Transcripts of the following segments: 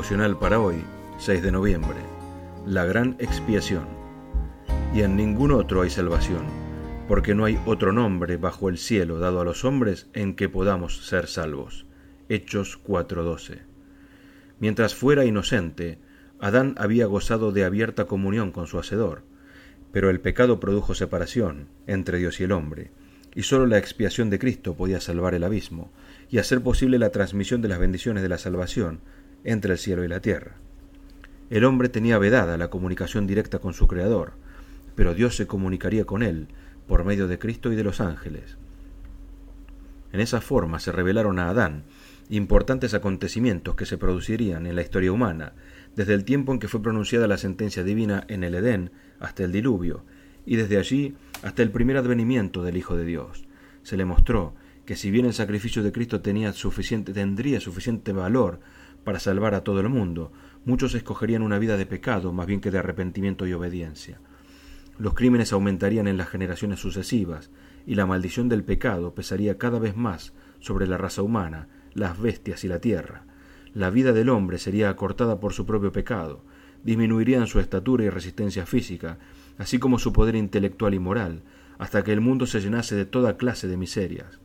Devocional para hoy, 6 de noviembre. La gran expiación. Y en ningún otro hay salvación, porque no hay otro nombre bajo el cielo dado a los hombres en que podamos ser salvos. Hechos 4:12. Mientras fuera inocente, Adán había gozado de abierta comunión con su Hacedor, pero el pecado produjo separación entre Dios y el hombre, y sólo la expiación de Cristo podía salvar el abismo y hacer posible la transmisión de las bendiciones de la salvación entre el cielo y la tierra. El hombre tenía vedada la comunicación directa con su Creador, pero Dios se comunicaría con él por medio de Cristo y de los ángeles. En esa forma se revelaron a Adán importantes acontecimientos que se producirían en la historia humana, desde el tiempo en que fue pronunciada la sentencia divina en el Edén hasta el diluvio, y desde allí hasta el primer advenimiento del Hijo de Dios. Se le mostró que si bien el sacrificio de Cristo tendría suficiente valor para salvar a todo el mundo, muchos escogerían una vida de pecado más bien que de arrepentimiento y obediencia. Los crímenes aumentarían en las generaciones sucesivas, y la maldición del pecado pesaría cada vez más sobre la raza humana, las bestias y la tierra. La vida del hombre sería acortada por su propio pecado, disminuirían su estatura y resistencia física, así como su poder intelectual y moral, hasta que el mundo se llenase de toda clase de miserias.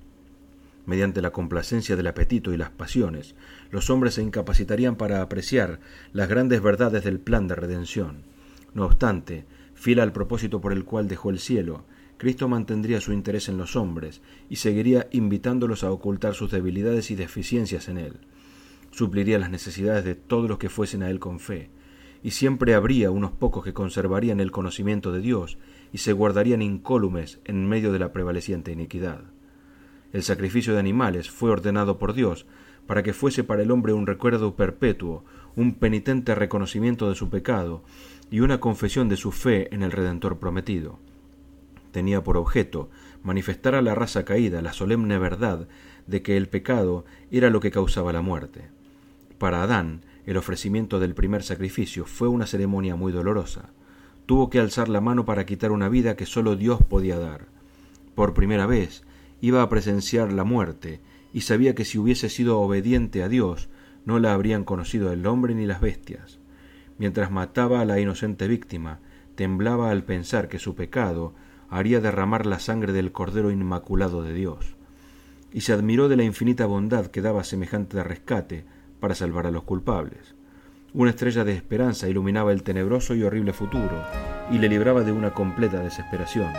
Mediante la complacencia del apetito y las pasiones, los hombres se incapacitarían para apreciar las grandes verdades del plan de redención. No obstante, fiel al propósito por el cual dejó el cielo, Cristo mantendría su interés en los hombres y seguiría invitándolos a ocultar sus debilidades y deficiencias en él. Supliría las necesidades de todos los que fuesen a él con fe, y siempre habría unos pocos que conservarían el conocimiento de Dios y se guardarían incólumes en medio de la prevaleciente iniquidad. El sacrificio de animales fue ordenado por Dios para que fuese para el hombre un recuerdo perpetuo, un penitente reconocimiento de su pecado y una confesión de su fe en el Redentor prometido. Tenía por objeto manifestar a la raza caída la solemne verdad de que el pecado era lo que causaba la muerte. Para Adán, el ofrecimiento del primer sacrificio fue una ceremonia muy dolorosa. Tuvo que alzar la mano para quitar una vida que sólo Dios podía dar. Por primera vez iba a presenciar la muerte, y sabía que si hubiese sido obediente a Dios, no la habrían conocido el hombre ni las bestias. Mientras mataba a la inocente víctima, temblaba al pensar que su pecado haría derramar la sangre del Cordero Inmaculado de Dios, y se admiró de la infinita bondad que daba semejante rescate para salvar a los culpables. Una estrella de esperanza iluminaba el tenebroso y horrible futuro, y le libraba de una completa desesperación.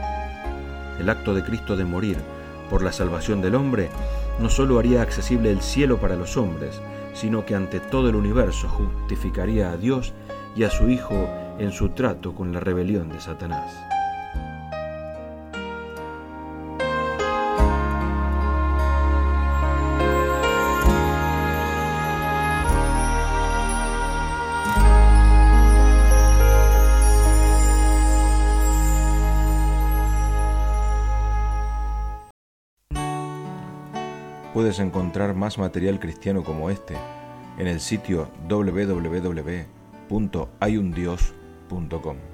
El acto de Cristo de morir por la salvación del hombre no sólo haría accesible el cielo para los hombres, sino que ante todo el universo justificaría a Dios y a su Hijo en su trato con la rebelión de Satanás. Puedes encontrar más material cristiano como este en el sitio www.hayundios.com.